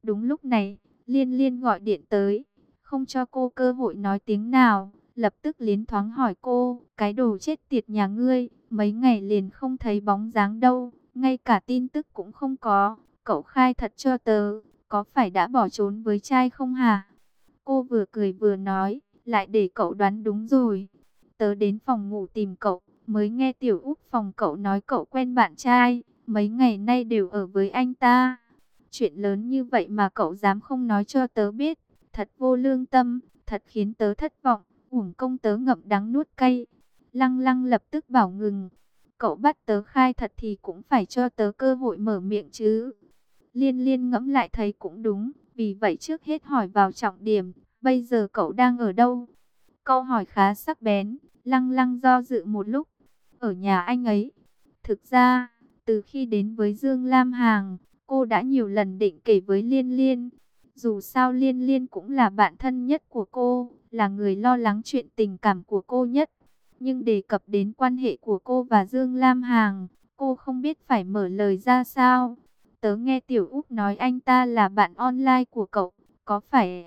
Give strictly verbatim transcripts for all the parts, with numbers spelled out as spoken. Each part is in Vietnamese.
Đúng lúc này, Liên Liên gọi điện tới, không cho cô cơ hội nói tiếng nào, lập tức liến thoáng hỏi cô, cái đồ chết tiệt nhà ngươi, mấy ngày liền không thấy bóng dáng đâu, ngay cả tin tức cũng không có, cậu khai thật cho tớ, có phải đã bỏ trốn với trai không hả? Cô vừa cười vừa nói, lại để cậu đoán đúng rồi. Tớ đến phòng ngủ tìm cậu, mới nghe Tiểu Úc phòng cậu nói cậu quen bạn trai, mấy ngày nay đều ở với anh ta. Chuyện lớn như vậy mà cậu dám không nói cho tớ biết, thật vô lương tâm, thật khiến tớ thất vọng, uổng công tớ ngậm đắng nuốt cay. Lăng Lăng lập tức bảo ngừng, cậu bắt tớ khai thật thì cũng phải cho tớ cơ hội mở miệng chứ. Liên Liên ngẫm lại thấy cũng đúng, vì vậy trước hết hỏi vào trọng điểm, bây giờ cậu đang ở đâu? Câu hỏi khá sắc bén, Lăng Lăng do dự một lúc, ở nhà anh ấy. Thực ra, từ khi đến với Dương Lam Hằng, cô đã nhiều lần định kể với Liên Liên. Dù sao Liên Liên cũng là bạn thân nhất của cô, là người lo lắng chuyện tình cảm của cô nhất. Nhưng đề cập đến quan hệ của cô và Dương Lam Hằng, cô không biết phải mở lời ra sao. Tớ nghe Tiểu Úc nói anh ta là bạn online của cậu, có phải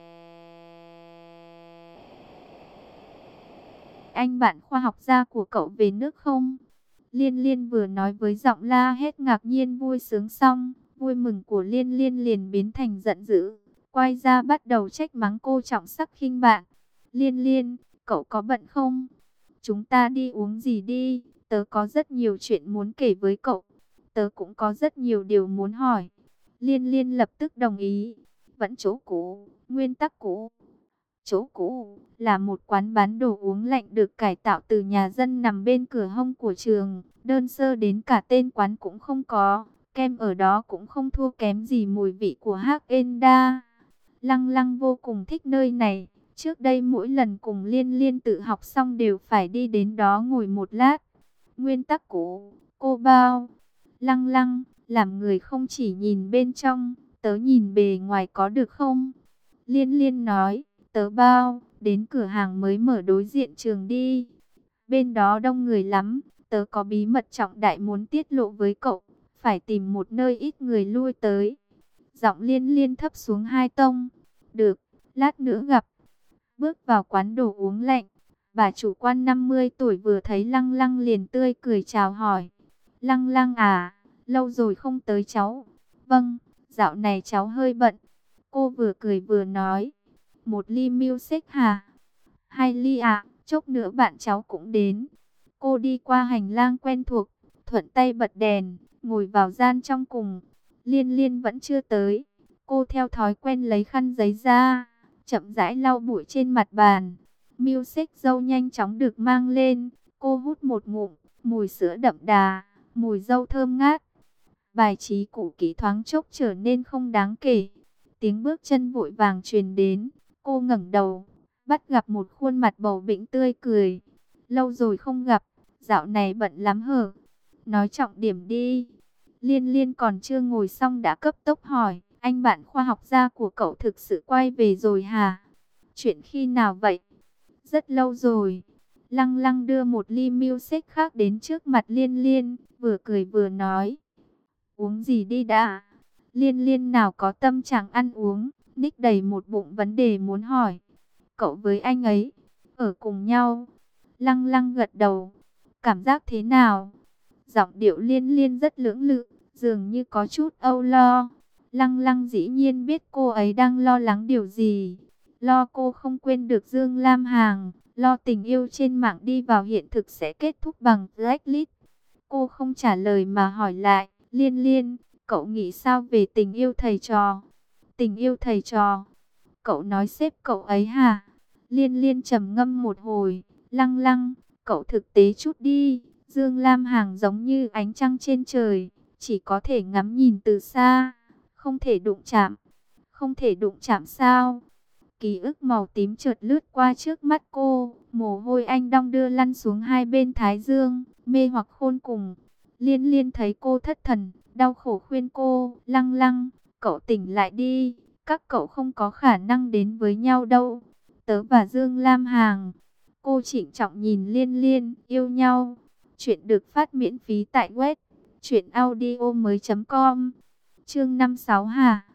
anh bạn khoa học gia của cậu về nước không? Liên Liên vừa nói với giọng la hét ngạc nhiên vui sướng xong, vui mừng của Liên Liên liền biến thành giận dữ, quay ra bắt đầu trách mắng cô trọng sắc khinh bạn. Liên Liên, cậu có bận không? Chúng ta đi uống gì đi, tớ có rất nhiều chuyện muốn kể với cậu, tớ cũng có rất nhiều điều muốn hỏi. Liên Liên lập tức đồng ý, vẫn chỗ cũ, nguyên tắc cũ. Chỗ cũ là một quán bán đồ uống lạnh được cải tạo từ nhà dân nằm bên cửa hông của trường. Đơn sơ đến cả tên quán cũng không có. Kem ở đó cũng không thua kém gì mùi vị của Haagen-Dazs. Lăng Lăng vô cùng thích nơi này. Trước đây mỗi lần cùng Liên Liên tự học xong đều phải đi đến đó ngồi một lát. Nguyên tắc cũ, cô bao. Lăng Lăng, làm người không chỉ nhìn bên trong, tớ nhìn bề ngoài có được không? Liên Liên nói. Tớ bao, đến cửa hàng mới mở đối diện trường đi. Bên đó đông người lắm, tớ có bí mật trọng đại muốn tiết lộ với cậu. Phải tìm một nơi ít người lui tới. Giọng Liên Liên thấp xuống hai tông. Được, lát nữa gặp. Bước vào quán đồ uống lạnh. Bà chủ quan năm mươi tuổi vừa thấy Lăng Lăng liền tươi cười chào hỏi. Lăng Lăng à, lâu rồi không tới cháu. Vâng, dạo này cháu hơi bận. Cô vừa cười vừa nói. Một ly milkshake hả? Hai ly ạ, chốc nữa bạn cháu cũng đến. Cô đi qua hành lang quen thuộc, thuận tay bật đèn, ngồi vào gian trong cùng. Liên Liên vẫn chưa tới. Cô theo thói quen lấy khăn giấy ra, chậm rãi lau bụi trên mặt bàn. Milkshake dâu nhanh chóng được mang lên. Cô hút một ngụm, mùi sữa đậm đà, mùi dâu thơm ngát. Bài trí cũ kỹ thoáng chốc trở nên không đáng kể. Tiếng bước chân vội vàng truyền đến. Cô ngẩng đầu, bắt gặp một khuôn mặt bầu bĩnh tươi cười. Lâu rồi không gặp, dạo này bận lắm hở? Nói trọng điểm đi. Liên Liên còn chưa ngồi xong đã cấp tốc hỏi, anh bạn khoa học gia của cậu thực sự quay về rồi hả? Chuyện khi nào vậy? Rất lâu rồi. Lăng Lăng đưa một ly milkshake khác đến trước mặt Liên Liên, vừa cười vừa nói. Uống gì đi đã? Liên Liên nào có tâm trạng ăn uống, ních đầy một bụng vấn đề muốn hỏi. Cậu với anh ấy, ở cùng nhau. Lăng Lăng gật đầu. Cảm giác thế nào? Giọng điệu Liên Liên rất lưỡng lự, dường như có chút âu lo. Lăng Lăng dĩ nhiên biết cô ấy đang lo lắng điều gì. Lo cô không quên được Dương Lam Hằng, lo tình yêu trên mạng đi vào hiện thực sẽ kết thúc bằng blacklist. Cô không trả lời mà hỏi lại, Liên Liên, cậu nghĩ sao về tình yêu thầy trò? Tình yêu thầy trò? Cậu nói sếp cậu ấy hả? Liên Liên trầm ngâm một hồi, Lăng Lăng, cậu thực tế chút đi. Dương Lam Hằng giống như ánh trăng trên trời, chỉ có thể ngắm nhìn từ xa, không thể đụng chạm. Không thể đụng chạm sao? Ký ức màu tím chợt lướt qua trước mắt cô, mồ hôi anh đong đưa lăn xuống hai bên thái dương, mê hoặc khôn cùng. Liên Liên thấy cô thất thần, đau khổ khuyên cô, Lăng Lăng, cậu tỉnh lại đi, các cậu không có khả năng đến với nhau đâu. Tớ và Dương Lam Hằng. Cô trịnh trọng nhìn Liên Liên, yêu nhau. Chuyện được phát miễn phí tại web truyện audio mới chấm com. Chương năm sáu hả?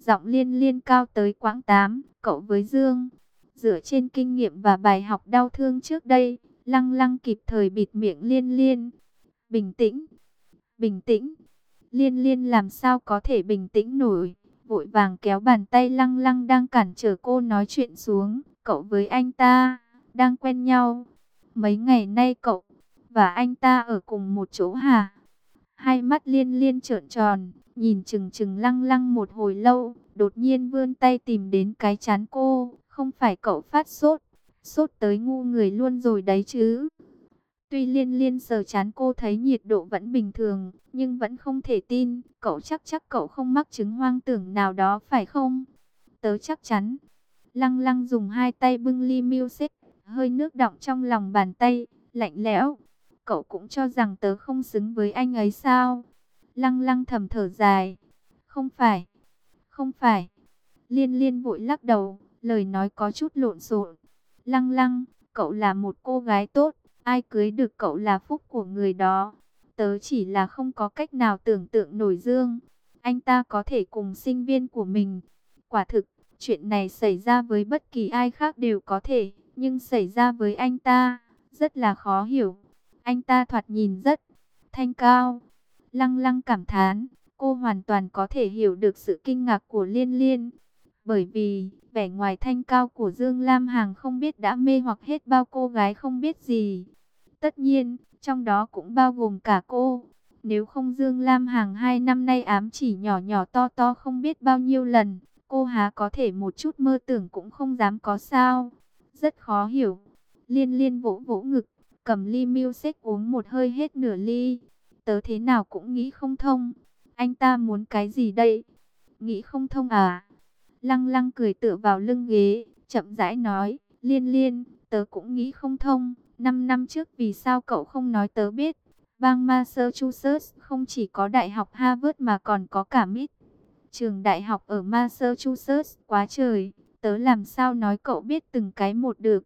Giọng Liên Liên cao tới quãng tám. Cậu với Dương, dựa trên kinh nghiệm và bài học đau thương trước đây, Lăng Lăng kịp thời bịt miệng Liên Liên. Bình tĩnh, bình tĩnh. Liên Liên làm sao có thể bình tĩnh nổi, vội vàng kéo bàn tay Lăng Lăng đang cản trở cô nói chuyện xuống. Cậu với anh ta đang quen nhau. Mấy ngày nay cậu và anh ta ở cùng một chỗ hả? Hai mắt Liên Liên trợn tròn, nhìn chừng chừng Lăng Lăng một hồi lâu, đột nhiên vươn tay tìm đến cái trán cô. Không phải cậu phát sốt, sốt tới ngu người luôn rồi đấy chứ? Tuy Liên Liên sờ trán cô thấy nhiệt độ vẫn bình thường, nhưng vẫn không thể tin. Cậu chắc chắc cậu không mắc chứng hoang tưởng nào đó phải không? Tớ chắc chắn. Lăng Lăng dùng hai tay bưng ly milkshake, hơi nước đọng trong lòng bàn tay, lạnh lẽo. Cậu cũng cho rằng tớ không xứng với anh ấy sao? Lăng Lăng thầm thở dài. Không phải, không phải. Liên Liên vội lắc đầu, lời nói có chút lộn xộn. Lăng Lăng, cậu là một cô gái tốt, ai cưới được cậu là phúc của người đó. Tớ chỉ là không có cách nào tưởng tượng nổi Dương. Anh ta có thể cùng sinh viên của mình. Quả thực, chuyện này xảy ra với bất kỳ ai khác đều có thể, nhưng xảy ra với anh ta, rất là khó hiểu. Anh ta thoạt nhìn rất thanh cao. Lăng Lăng cảm thán, cô hoàn toàn có thể hiểu được sự kinh ngạc của Liên Liên. Bởi vì, vẻ ngoài thanh cao của Dương Lam Hằng không biết đã mê hoặc hết bao cô gái không biết gì. Tất nhiên, trong đó cũng bao gồm cả cô. Nếu không Dương Lam Hằng hai năm nay ám chỉ nhỏ nhỏ to to không biết bao nhiêu lần, cô há có thể một chút mơ tưởng cũng không dám có sao. Rất khó hiểu. Liên Liên vỗ vỗ ngực, cầm ly milkshake uống một hơi hết nửa ly. Tớ thế nào cũng nghĩ không thông. Anh ta muốn cái gì đây? Nghĩ không thông à? Lăng Lăng cười tựa vào lưng ghế, chậm rãi nói, Liên Liên, tớ cũng nghĩ không thông. Năm năm trước vì sao cậu không nói tớ biết? Bang Massachusetts không chỉ có đại học Harvard mà còn có cả em i tê. Trường đại học ở Massachusetts quá trời, tớ làm sao nói cậu biết từng cái một được?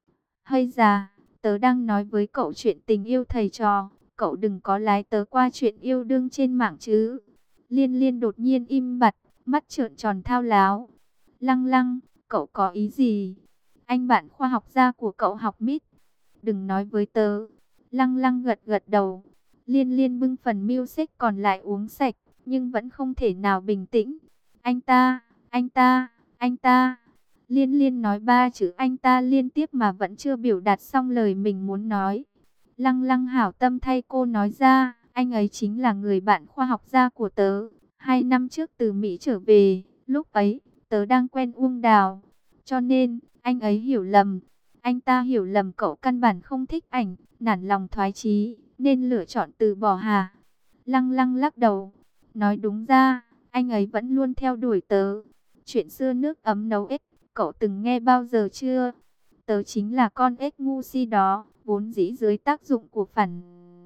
Hay già, tớ đang nói với cậu chuyện tình yêu thầy trò, cậu đừng có lái tớ qua chuyện yêu đương trên mạng chứ. Liên Liên đột nhiên im bặt, mắt trợn tròn thao láo. Lăng Lăng, cậu có ý gì? Anh bạn khoa học gia của cậu học em i tê. Đừng nói với tớ. Lăng Lăng gật gật đầu. Liên Liên bưng phần milkshake còn lại uống sạch, nhưng vẫn không thể nào bình tĩnh. Anh ta, anh ta, anh ta. Liên Liên nói ba chữ anh ta liên tiếp mà vẫn chưa biểu đạt xong lời mình muốn nói. Lăng Lăng hảo tâm thay cô nói ra, anh ấy chính là người bạn khoa học gia của tớ. Hai năm trước từ Mỹ trở về, lúc ấy, tớ đang quen Uông Đào. Cho nên, anh ấy hiểu lầm. Anh ta hiểu lầm cậu căn bản không thích ảnh, nản lòng thoái chí, nên lựa chọn từ bỏ hà. Lăng Lăng lắc đầu, nói đúng ra, anh ấy vẫn luôn theo đuổi tớ. Chuyện xưa nước ấm nấu ếch, cậu từng nghe bao giờ chưa? Tớ chính là con ếch ngu si đó, vốn dĩ dưới tác dụng của phản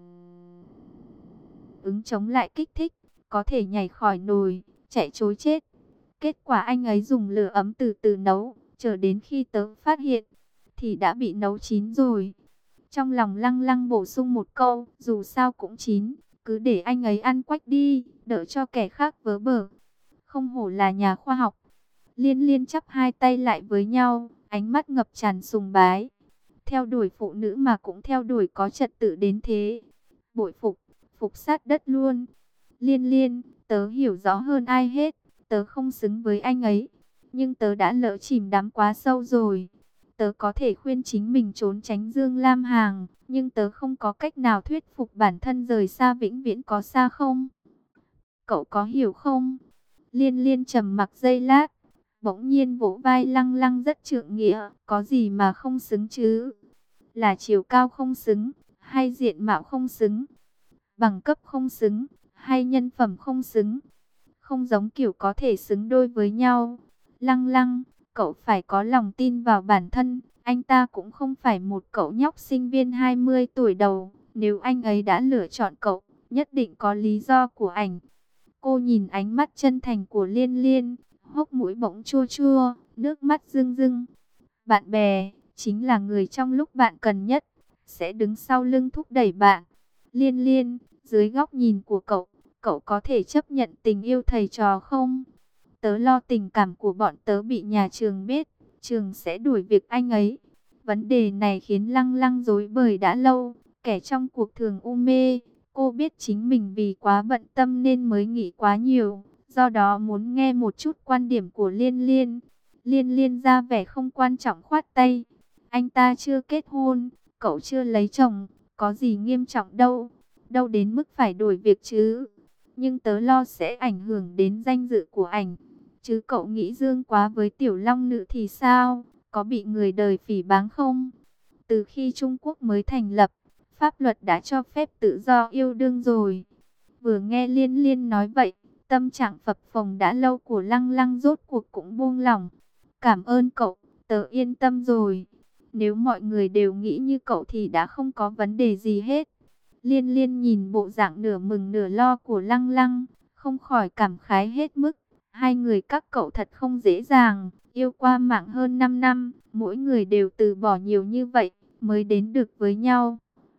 ứng chống lại kích thích, có thể nhảy khỏi nồi, chạy trối chết. Kết quả anh ấy dùng lửa ấm từ từ nấu, chờ đến khi tớ phát hiện, thì đã bị nấu chín rồi. Trong lòng Lăng Lăng bổ sung một câu, dù sao cũng chín, cứ để anh ấy ăn quách đi, đỡ cho kẻ khác vớ bở. Không hổ là nhà khoa học. Liên Liên chắp hai tay lại với nhau, ánh mắt ngập tràn sùng bái. Theo đuổi phụ nữ mà cũng theo đuổi có trật tự đến thế. Bội phục, phục sát đất luôn. Liên Liên, tớ hiểu rõ hơn ai hết, tớ không xứng với anh ấy. Nhưng tớ đã lỡ chìm đắm quá sâu rồi. Tớ có thể khuyên chính mình trốn tránh Dương Lam Hằng, nhưng tớ không có cách nào thuyết phục bản thân rời xa vĩnh viễn, có xa không? Cậu có hiểu không? Liên Liên trầm mặc giây lát, bỗng nhiên vỗ vai Lăng Lăng rất trượng nghĩa, có gì mà không xứng chứ? Là chiều cao không xứng, hay diện mạo không xứng? Bằng cấp không xứng, hay nhân phẩm không xứng? Không giống kiểu có thể xứng đôi với nhau. Lăng Lăng, cậu phải có lòng tin vào bản thân, anh ta cũng không phải một cậu nhóc sinh viên hai mươi tuổi đầu. Nếu anh ấy đã lựa chọn cậu, nhất định có lý do của ảnh. Cô nhìn ánh mắt chân thành của Liên Liên, hốc mũi bỗng chua chua, nước mắt rưng rưng. Bạn bè, chính là người trong lúc bạn cần nhất, sẽ đứng sau lưng thúc đẩy bạn. Liên Liên, dưới góc nhìn của cậu, cậu có thể chấp nhận tình yêu thầy trò không? Tớ lo tình cảm của bọn tớ bị nhà trường biết, trường sẽ đuổi việc anh ấy. Vấn đề này khiến Lăng Lăng rối bời đã lâu, kẻ trong cuộc thường u mê. Cô biết chính mình vì quá bận tâm nên mới nghĩ quá nhiều, do đó muốn nghe một chút quan điểm của Liên Liên. Liên Liên ra vẻ không quan trọng khoát tay. Anh ta chưa kết hôn, cậu chưa lấy chồng, có gì nghiêm trọng đâu, đâu đến mức phải đổi việc chứ. Nhưng tớ lo sẽ ảnh hưởng đến danh dự của ảnh. Chứ cậu nghĩ dương quá với tiểu long nữ thì sao? Có bị người đời phỉ báng không? Từ khi Trung Quốc mới thành lập, pháp luật đã cho phép tự do yêu đương rồi. Vừa nghe Liên Liên nói vậy, tâm trạng phập phồng đã lâu của Lăng Lăng rốt cuộc cũng buông lỏng. Cảm ơn cậu, tớ yên tâm rồi. Nếu mọi người đều nghĩ như cậu thì đã không có vấn đề gì hết. Liên Liên nhìn bộ dạng nửa mừng nửa lo của Lăng Lăng, không khỏi cảm khái hết mức. Hai người các cậu thật không dễ dàng, yêu qua mạng hơn năm năm, mỗi người đều từ bỏ nhiều như vậy, mới đến được với nhau.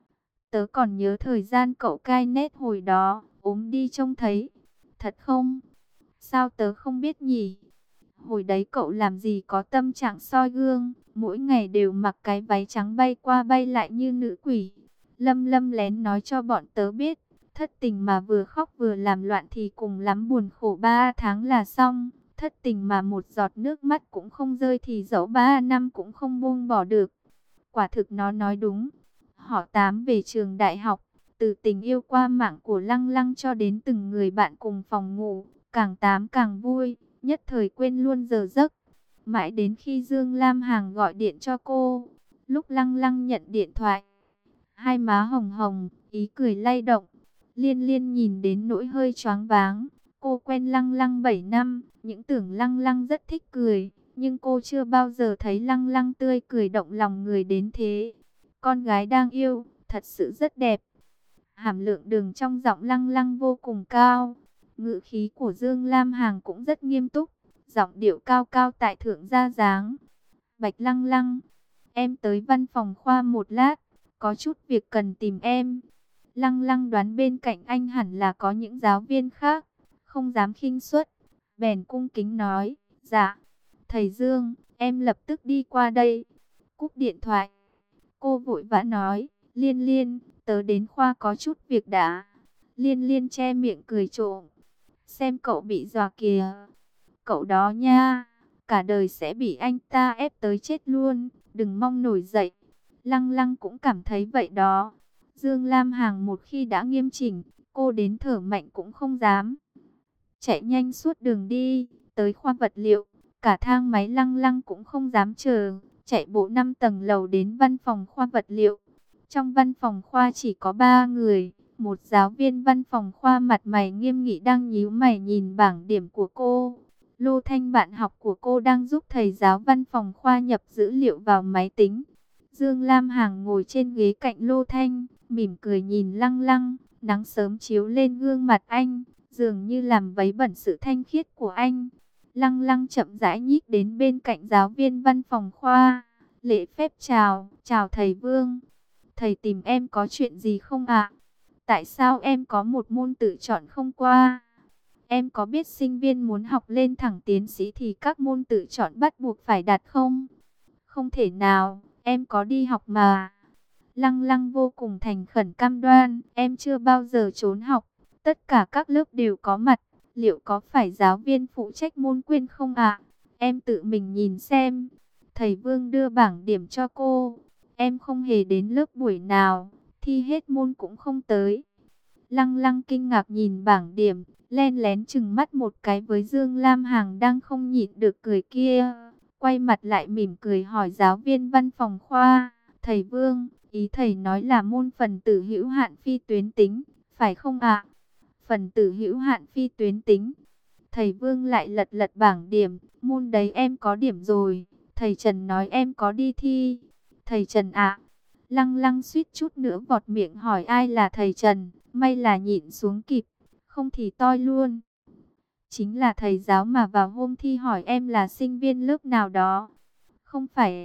Tớ còn nhớ thời gian cậu cai nét hồi đó, ốm đi trông thấy. Thật không? Sao tớ không biết nhỉ? Hồi đấy cậu làm gì có tâm trạng soi gương, mỗi ngày đều mặc cái váy trắng bay qua bay lại như nữ quỷ. Lâm Lâm lén nói cho bọn tớ biết, thất tình mà vừa khóc vừa làm loạn thì cùng lắm buồn khổ ba tháng là xong. Thất tình mà một giọt nước mắt cũng không rơi thì dẫu ba năm cũng không buông bỏ được. Quả thực nó nói đúng. Họ Tám về trường đại học, từ tình yêu qua mạng của Lăng Lăng cho đến từng người bạn cùng phòng ngủ, càng Tám càng vui, nhất thời quên luôn giờ giấc. Mãi đến khi Dương Lam Hằng gọi điện cho cô, lúc Lăng Lăng nhận điện thoại, hai má hồng hồng, ý cười lay động. Liên Liên nhìn đến nỗi hơi choáng váng. Cô quen Lăng Lăng bảy năm, những tưởng Lăng Lăng rất thích cười, nhưng cô chưa bao giờ thấy Lăng Lăng tươi cười động lòng người đến thế. Con gái đang yêu, thật sự rất đẹp. Hàm lượng đường trong giọng Lăng Lăng vô cùng cao. Ngữ khí của Dương Lam Hằng cũng rất nghiêm túc, giọng điệu cao cao tại thượng gia dáng. Bạch Lăng Lăng, em tới văn phòng khoa một lát, có chút việc cần tìm em. Lăng Lăng đoán bên cạnh anh hẳn là có những giáo viên khác, không dám khinh suất, bèn cung kính nói, dạ, thầy Dương, em lập tức đi qua đây. Cúp điện thoại, cô vội vã nói, Liên Liên, tớ đến khoa có chút việc đã. Liên Liên che miệng cười trộm, xem cậu bị dọa kìa. Cậu đó nha, cả đời sẽ bị anh ta ép tới chết luôn, đừng mong nổi dậy. Lăng Lăng cũng cảm thấy vậy đó. Dương Lam Hằng một khi đã nghiêm chỉnh, cô đến thở mạnh cũng không dám. Chạy nhanh suốt đường đi, tới khoa vật liệu, cả thang máy Lăng Lăng cũng không dám chờ, chạy bộ năm tầng lầu đến văn phòng khoa vật liệu. Trong văn phòng khoa chỉ có ba người, một giáo viên văn phòng khoa mặt mày nghiêm nghị đang nhíu mày nhìn bảng điểm của cô. Lô Thanh bạn học của cô đang giúp thầy giáo văn phòng khoa nhập dữ liệu vào máy tính. Dương Lam Hằng ngồi trên ghế cạnh Lô Thanh, mỉm cười nhìn Lăng Lăng, nắng sớm chiếu lên gương mặt anh, dường như làm vấy bẩn sự thanh khiết của anh. Lăng Lăng chậm rãi nhích đến bên cạnh giáo viên văn phòng khoa, lễ phép chào, chào thầy Vương. Thầy tìm em có chuyện gì không ạ? Tại sao em có một môn tự chọn không qua? Em có biết sinh viên muốn học lên thẳng tiến sĩ thì các môn tự chọn bắt buộc phải đạt không? Không thể nào, em có đi học mà. Lăng Lăng vô cùng thành khẩn cam đoan, em chưa bao giờ trốn học, tất cả các lớp đều có mặt. Liệu có phải giáo viên phụ trách môn quên không ạ? Em tự mình nhìn xem. Thầy Vương đưa bảng điểm cho cô. Em không hề đến lớp buổi nào, thi hết môn cũng không tới. Lăng Lăng kinh ngạc nhìn bảng điểm, len lén chừng mắt một cái với Dương Lam Hằng đang không nhịn được cười kia. Quay mặt lại mỉm cười hỏi giáo viên văn phòng khoa, thầy Vương, ý thầy nói là môn phần tử hữu hạn phi tuyến tính, phải không ạ? Phần tử hữu hạn phi tuyến tính. Thầy Vương lại lật lật bảng điểm, môn đấy em có điểm rồi, thầy Trần nói em có đi thi. Thầy Trần ạ? Lăng Lăng suýt chút nữa vọt miệng hỏi ai là thầy Trần, may là nhịn xuống kịp, không thì toi luôn. Chính là thầy giáo mà vào hôm thi hỏi em là sinh viên lớp nào đó. Không phải...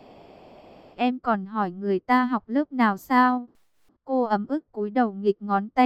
Em còn hỏi người ta học lớp nào sao? Cô ấm ức cúi đầu nghịch ngón tay,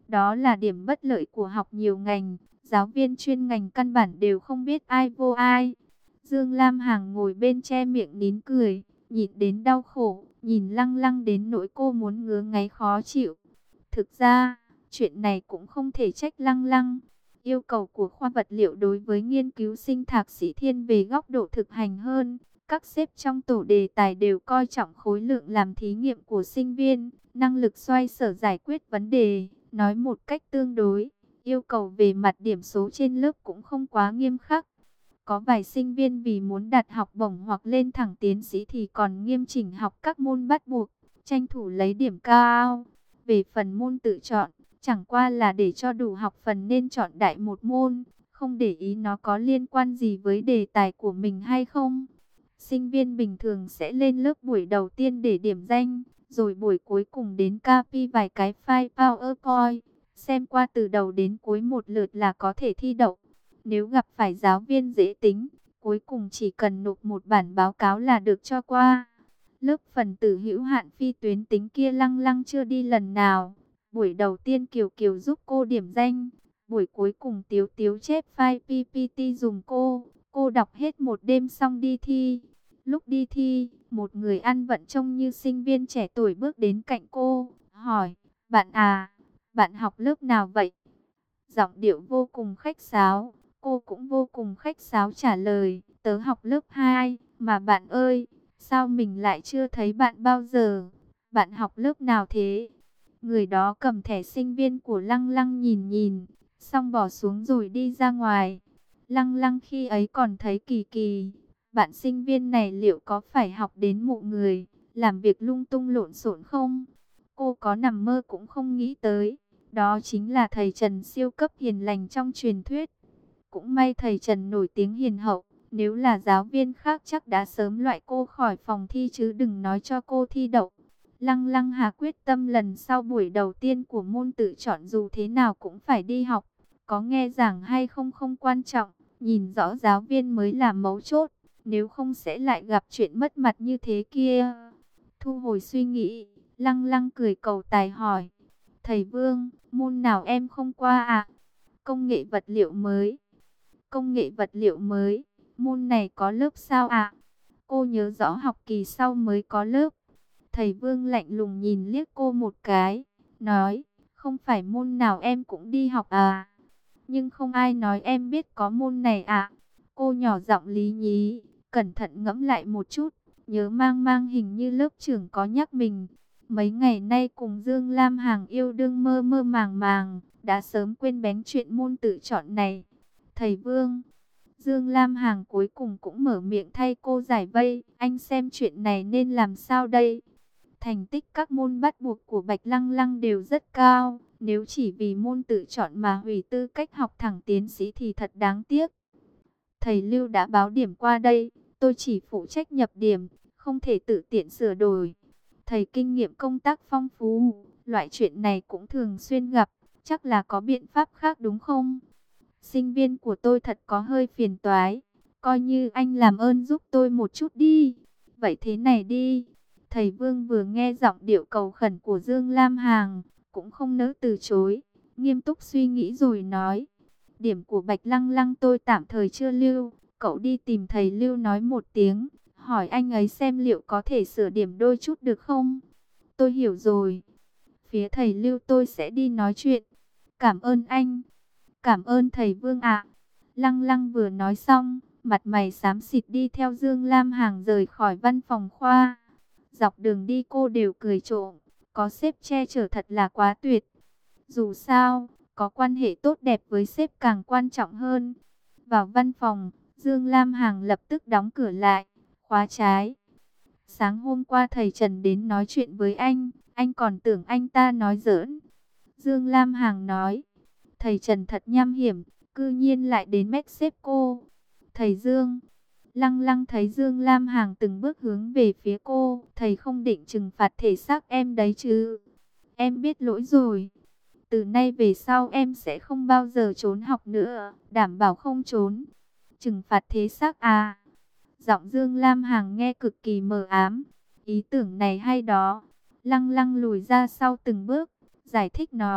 Đó là điểm bất lợi của học nhiều ngành. Giáo viên chuyên ngành căn bản đều không biết ai vô ai. Dương Lam Hằng ngồi bên che miệng nín cười, nhìn đến đau khổ, nhìn Lăng Lăng đến nỗi cô muốn ngứa ngáy khó chịu. Thực ra, chuyện này cũng không thể trách Lăng Lăng. Yêu cầu của khoa vật liệu đối với nghiên cứu sinh thạc sĩ thiên về góc độ thực hành hơn. Các sếp trong tổ đề tài đều coi trọng khối lượng làm thí nghiệm của sinh viên, năng lực xoay sở giải quyết vấn đề. Nói một cách tương đối, yêu cầu về mặt điểm số trên lớp cũng không quá nghiêm khắc. Có vài sinh viên vì muốn đạt học bổng hoặc lên thẳng tiến sĩ thì còn nghiêm chỉnh học các môn bắt buộc, tranh thủ lấy điểm cao. Về phần môn tự chọn, chẳng qua là để cho đủ học phần nên chọn đại một môn, không để ý nó có liên quan gì với đề tài của mình hay không. Sinh viên bình thường sẽ lên lớp buổi đầu tiên để điểm danh, rồi buổi cuối cùng đến copy vài cái file PowerPoint, xem qua từ đầu đến cuối một lượt là có thể thi đậu. Nếu gặp phải giáo viên dễ tính, cuối cùng chỉ cần nộp một bản báo cáo là được cho qua. Lớp phần tử hữu hạn phi tuyến tính kia Lăng Lăng chưa đi lần nào. Buổi đầu tiên Kiều Kiều giúp cô điểm danh, buổi cuối cùng Tiếu Tiếu chép file pê pê tê dùng cô. Cô đọc hết một đêm xong đi thi. Lúc đi thi, một người ăn vận trông như sinh viên trẻ tuổi bước đến cạnh cô, hỏi, bạn à, bạn học lớp nào vậy? Giọng điệu vô cùng khách sáo, cô cũng vô cùng khách sáo trả lời, tớ học lớp hai, mà bạn ơi, sao mình lại chưa thấy bạn bao giờ? Bạn học lớp nào thế? Người đó cầm thẻ sinh viên của Lăng Lăng nhìn nhìn, xong bỏ xuống rồi đi ra ngoài. Lăng Lăng khi ấy còn thấy kỳ kỳ, bạn sinh viên này liệu có phải học đến mụ người, làm việc lung tung lộn xộn không? Cô có nằm mơ cũng không nghĩ tới, đó chính là thầy Trần siêu cấp hiền lành trong truyền thuyết. Cũng may thầy Trần nổi tiếng hiền hậu, nếu là giáo viên khác chắc đã sớm loại cô khỏi phòng thi chứ đừng nói cho cô thi đậu. Lăng Lăng Hà quyết tâm lần sau buổi đầu tiên của môn tự chọn dù thế nào cũng phải đi học. Có nghe giảng hay không không quan trọng, nhìn rõ giáo viên mới là mấu chốt, nếu không sẽ lại gặp chuyện mất mặt như thế kia. Thu hồi suy nghĩ, Lăng Lăng cười cầu tài hỏi, thầy Vương, môn nào em không qua à? Công nghệ vật liệu mới. Công nghệ vật liệu mới, môn này có lớp sao ạ? Cô nhớ rõ học kỳ sau mới có lớp. Thầy Vương lạnh lùng nhìn liếc cô một cái, nói, không phải môn nào em cũng đi học à? Nhưng không ai nói em biết có môn này ạ. Cô nhỏ giọng lý nhí, cẩn thận ngẫm lại một chút, nhớ mang mang hình như lớp trưởng có nhắc mình. Mấy ngày nay cùng Dương Lam Hằng yêu đương mơ mơ màng màng, đã sớm quên bén chuyện môn tự chọn này. Thầy Vương, Dương Lam Hằng cuối cùng cũng mở miệng thay cô giải vây, anh xem chuyện này nên làm sao đây? Thành tích các môn bắt buộc của Bạch Lăng Lăng đều rất cao, nếu chỉ vì môn tự chọn mà hủy tư cách học thẳng tiến sĩ thì thật đáng tiếc. Thầy Lưu đã báo điểm qua đây, tôi chỉ phụ trách nhập điểm, không thể tự tiện sửa đổi. Thầy kinh nghiệm công tác phong phú, loại chuyện này cũng thường xuyên gặp, chắc là có biện pháp khác đúng không? Sinh viên của tôi thật có hơi phiền toái, coi như anh làm ơn giúp tôi một chút đi. Vậy thế này đi. Thầy Vương vừa nghe giọng điệu cầu khẩn của Dương Lam Hằng, cũng không nỡ từ chối, nghiêm túc suy nghĩ rồi nói. Điểm của Bạch Lăng Lăng tôi tạm thời chưa lưu, cậu đi tìm thầy Lưu nói một tiếng, hỏi anh ấy xem liệu có thể sửa điểm đôi chút được không? Tôi hiểu rồi. Phía thầy Lưu tôi sẽ đi nói chuyện. Cảm ơn anh. Cảm ơn thầy Vương ạ. Lăng Lăng vừa nói xong, mặt mày xám xịt đi theo Dương Lam Hằng rời khỏi văn phòng khoa. Dọc đường đi cô đều cười trộm, có sếp che chở thật là quá tuyệt. Dù sao, có quan hệ tốt đẹp với sếp càng quan trọng hơn. Vào văn phòng, Dương Lam Hằng lập tức đóng cửa lại, khóa trái. Sáng hôm qua thầy Trần đến nói chuyện với anh, anh còn tưởng anh ta nói giỡn. Dương Lam Hằng nói, thầy Trần thật nham hiểm, cư nhiên lại đến mách sếp cô. Thầy Dương. Lăng Lăng thấy Dương Lam Hằng từng bước hướng về phía cô, thầy không định trừng phạt thể xác em đấy chứ? Em biết lỗi rồi. Từ nay về sau em sẽ không bao giờ trốn học nữa, đảm bảo không trốn. Trừng phạt thể xác à? Giọng Dương Lam Hằng nghe cực kỳ mờ ám. Ý tưởng này hay đó. Lăng Lăng lùi ra sau từng bước, giải thích nói,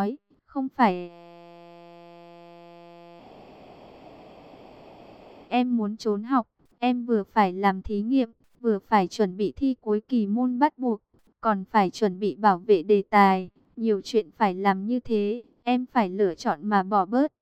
Không phải em muốn trốn học, em vừa phải làm thí nghiệm, vừa phải chuẩn bị thi cuối kỳ môn bắt buộc, còn phải chuẩn bị bảo vệ đề tài. Nhiều chuyện phải làm như thế, em phải lựa chọn mà bỏ bớt.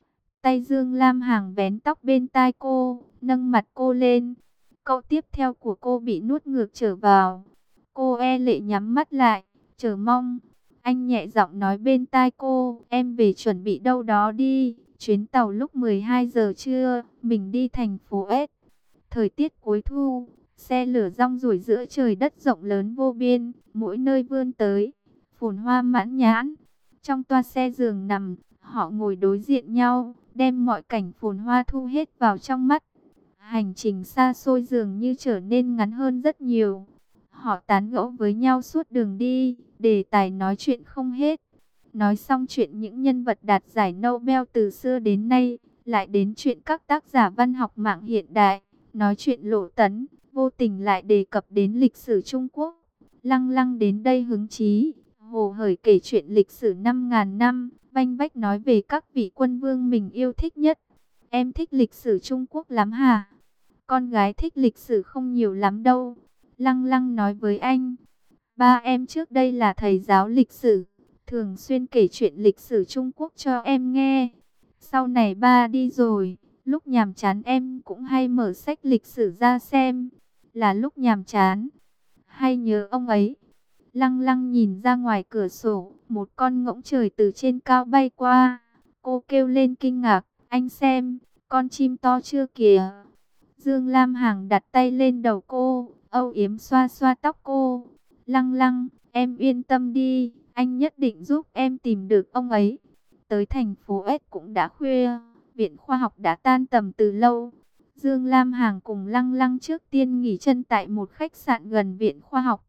Tay Dương Lam Hằng vén tóc bên tai cô, nâng mặt cô lên. Câu tiếp theo của cô bị nuốt ngược trở vào. Cô e lệ nhắm mắt lại, chờ mong. Anh nhẹ giọng nói bên tai cô, em về chuẩn bị đâu đó đi. Chuyến tàu lúc mười hai giờ trưa, mình đi thành phố S. Thời tiết cuối thu, xe lửa rong ruổi giữa trời đất rộng lớn vô biên, mỗi nơi vươn tới, phồn hoa mãn nhãn. Trong toa xe giường nằm, họ ngồi đối diện nhau, đem mọi cảnh phồn hoa thu hết vào trong mắt. Hành trình xa xôi dường như trở nên ngắn hơn rất nhiều. Họ tán gẫu với nhau suốt đường đi, đề tài nói chuyện không hết. Nói xong chuyện những nhân vật đạt giải Nobel từ xưa đến nay, lại đến chuyện các tác giả văn học mạng hiện đại. Nói chuyện Lộ Tấn, vô tình lại đề cập đến lịch sử Trung Quốc. Lăng Lăng đến đây hứng chí, hồ hởi kể chuyện lịch sử năm ngàn năm, vanh vách nói về các vị quân vương mình yêu thích nhất. Em thích lịch sử Trung Quốc lắm hả? Con gái thích lịch sử không nhiều lắm đâu. Lăng Lăng nói với anh. Ba em trước đây là thầy giáo lịch sử, thường xuyên kể chuyện lịch sử Trung Quốc cho em nghe. Sau này ba đi rồi, lúc nhàm chán em cũng hay mở sách lịch sử ra xem. Là lúc nhàm chán, hay nhớ ông ấy. Lăng Lăng nhìn ra ngoài cửa sổ, một con ngỗng trời từ trên cao bay qua. Cô kêu lên kinh ngạc, anh xem, con chim to chưa kìa. Dương Lam Hằng đặt tay lên đầu cô, âu yếm xoa xoa tóc cô. Lăng Lăng, em yên tâm đi, anh nhất định giúp em tìm được ông ấy. Tới thành phố S cũng đã khuya, viện khoa học đã tan tầm từ lâu. Dương Lam Hằng cùng Lăng Lăng trước tiên nghỉ chân tại một khách sạn gần viện khoa học.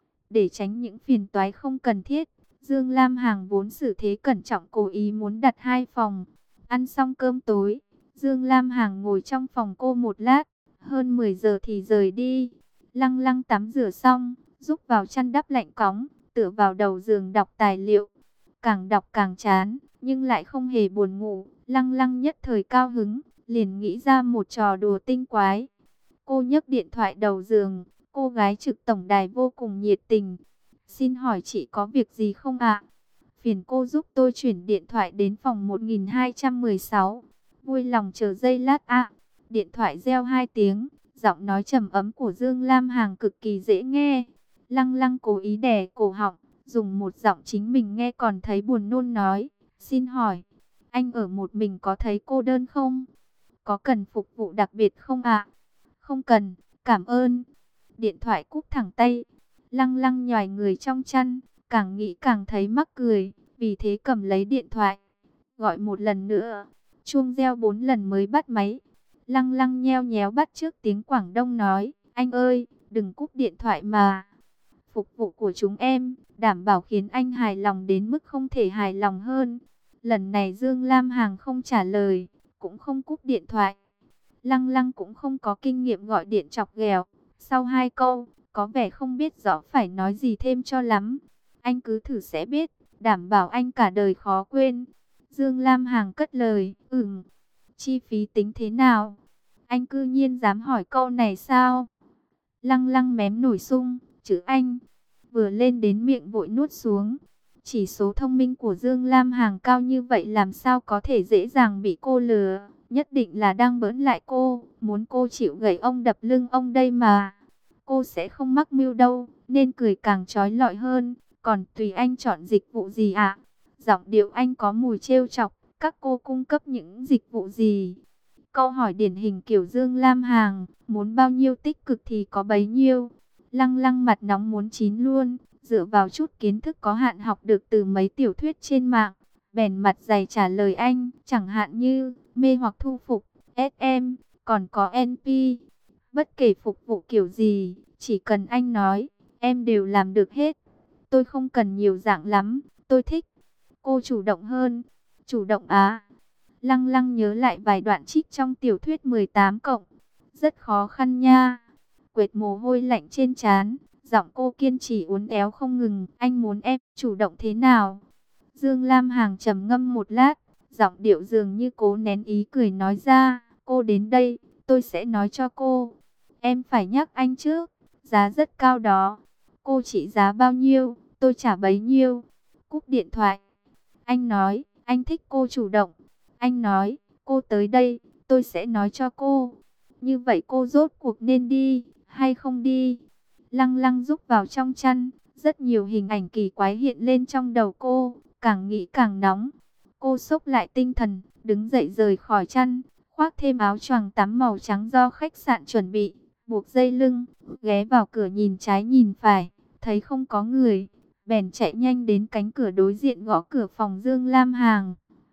Để tránh những phiền toái không cần thiết, Dương Lam Hằng vốn xử thế cẩn trọng cố ý muốn đặt hai phòng. Ăn xong cơm tối, Dương Lam Hằng ngồi trong phòng cô một lát, hơn mười giờ thì rời đi. Lăng Lăng tắm rửa xong, rúc vào chăn đắp lạnh cóng, tựa vào đầu giường đọc tài liệu. Càng đọc càng chán, nhưng lại không hề buồn ngủ. Lăng Lăng nhất thời cao hứng, liền nghĩ ra một trò đùa tinh quái. Cô nhấc điện thoại đầu giường, cô gái trực tổng đài vô cùng nhiệt tình. Xin hỏi chị có việc gì không ạ? Phiền cô giúp tôi chuyển điện thoại đến phòng một nghìn hai trăm mười sáu. Vui lòng chờ giây lát ạ. Điện thoại reo hai tiếng, giọng nói trầm ấm của Dương Lam Hằng cực kỳ dễ nghe. Lăng Lăng cố ý đè cổ họng, dùng một giọng chính mình nghe còn thấy buồn nôn nói. Xin hỏi, anh ở một mình có thấy cô đơn không? Có cần phục vụ đặc biệt không ạ? Không cần, cảm ơn. Điện thoại cúp thẳng tay. Lăng Lăng nhòi người trong chăn, càng nghĩ càng thấy mắc cười, vì thế cầm lấy điện thoại, gọi một lần nữa. Chuông reo bốn lần mới bắt máy. Lăng Lăng nheo nhéo bắt trước tiếng Quảng Đông nói, anh ơi, đừng cúp điện thoại mà. Phục vụ của chúng em, đảm bảo khiến anh hài lòng đến mức không thể hài lòng hơn. Lần này Dương Lam Hằng không trả lời, cũng không cúp điện thoại. Lăng Lăng cũng không có kinh nghiệm gọi điện chọc ghẹo. Sau hai câu, có vẻ không biết rõ phải nói gì thêm cho lắm. Anh cứ thử sẽ biết, đảm bảo anh cả đời khó quên. Dương Lam Hằng cất lời, ừm, chi phí tính thế nào? Anh cư nhiên dám hỏi câu này sao? Lăng Lăng mém nổi sung, chữ anh, vừa lên đến miệng vội nuốt xuống. Chỉ số thông minh của Dương Lam Hằng cao như vậy làm sao có thể dễ dàng bị cô lừa? Nhất định là đang bỡn lại cô, muốn cô chịu gậy ông đập lưng ông đây mà. Cô sẽ không mắc mưu đâu, nên cười càng trói lọi hơn. Còn tùy anh chọn dịch vụ gì ạ? Giọng điệu anh có mùi trêu chọc, các cô cung cấp những dịch vụ gì? Câu hỏi điển hình kiểu Dương Lam Hằng, muốn bao nhiêu tích cực thì có bấy nhiêu. Lăng Lăng mặt nóng muốn chín luôn, dựa vào chút kiến thức có hạn học được từ mấy tiểu thuyết trên mạng. Bèn mặt dày trả lời anh, chẳng hạn như mê hoặc thu phục, ét em, còn có en pê. Bất kể phục vụ kiểu gì, chỉ cần anh nói, em đều làm được hết. Tôi không cần nhiều dạng lắm, tôi thích. Cô chủ động hơn. Chủ động á. Lăng Lăng nhớ lại vài đoạn trích trong tiểu thuyết mười tám cộng. Rất khó khăn nha. Quệt mồ hôi lạnh trên trán, giọng cô kiên trì uốn éo không ngừng. Anh muốn em chủ động thế nào? Dương Lam Hằng trầm ngâm một lát, giọng điệu dường như cố nén ý cười nói ra, cô đến đây, tôi sẽ nói cho cô. Em phải nhắc anh trước, giá rất cao đó. Cô trị giá bao nhiêu, tôi trả bấy nhiêu. Cúp điện thoại. Anh nói, anh thích cô chủ động. Anh nói, cô tới đây, tôi sẽ nói cho cô. Như vậy cô rốt cuộc nên đi, hay không đi? Lăng lăng rúc vào trong chăn, rất nhiều hình ảnh kỳ quái hiện lên trong đầu cô, càng nghĩ càng nóng. Cô xốc lại tinh thần, đứng dậy rời khỏi chăn, khoác thêm áo choàng tắm màu trắng do khách sạn chuẩn bị, buộc dây lưng, ghé vào cửa nhìn trái nhìn phải, thấy không có người, bèn chạy nhanh đến cánh cửa đối diện gõ cửa phòng Dương Lam Hằng.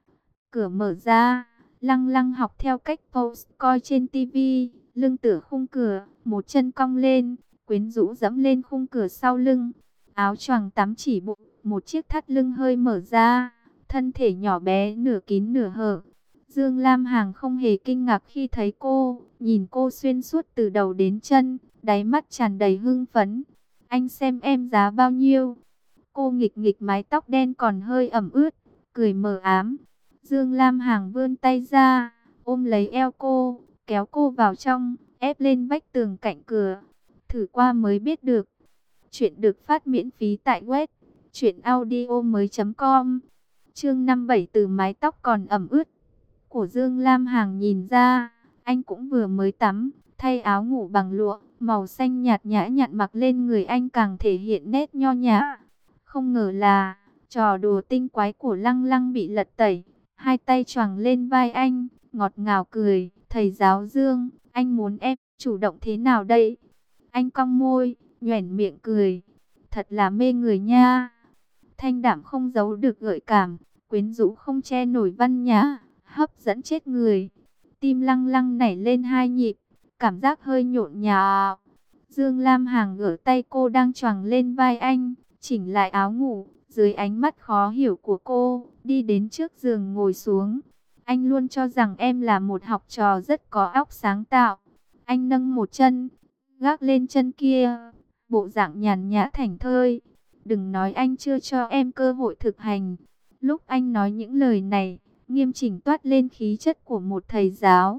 Cửa mở ra, Lăng Lăng học theo cách pose coi trên tivi, lưng tựa khung cửa, một chân cong lên, quyến rũ dẫm lên khung cửa sau lưng, áo choàng tắm chỉ bụng, một chiếc thắt lưng hơi mở ra, thân thể nhỏ bé nửa kín nửa hở. Dương Lam Hằng không hề kinh ngạc khi thấy cô, nhìn cô xuyên suốt từ đầu đến chân, đáy mắt tràn đầy hưng phấn. Anh xem em giá bao nhiêu? Cô nghịch nghịch mái tóc đen còn hơi ẩm ướt, cười mờ ám. Dương Lam Hằng vươn tay ra, ôm lấy eo cô, kéo cô vào trong, ép lên vách tường cạnh cửa. Thử qua mới biết được. Chuyện được phát miễn phí tại web truyện audio mới chấm com. Chương năm bảy từ mái tóc còn ẩm ướt của Dương Lam Hằng nhìn ra, anh cũng vừa mới tắm, thay áo ngủ bằng lụa, màu xanh nhạt nhã nhặn mặc lên người anh càng thể hiện nét nho nhã. Không ngờ là, trò đùa tinh quái của Lăng Lăng bị lật tẩy, hai tay choàng lên vai anh, ngọt ngào cười, thầy giáo Dương, anh muốn em chủ động thế nào đây? Anh cong môi, nhoẻn miệng cười, thật là mê người nha. Thanh đạm không giấu được gợi cảm, quyến rũ không che nổi văn nhã, hấp dẫn chết người. Tim Lăng Lăng nảy lên hai nhịp, cảm giác hơi nhộn nhạo. Dương Lam Hằng gỡ tay cô đang choàng lên vai anh, chỉnh lại áo ngủ, dưới ánh mắt khó hiểu của cô, đi đến trước giường ngồi xuống. Anh luôn cho rằng em là một học trò rất có óc sáng tạo. Anh nâng một chân, gác lên chân kia, bộ dạng nhàn nhã thảnh thơi. Đừng nói anh chưa cho em cơ hội thực hành. Lúc anh nói những lời này, nghiêm chỉnh toát lên khí chất của một thầy giáo.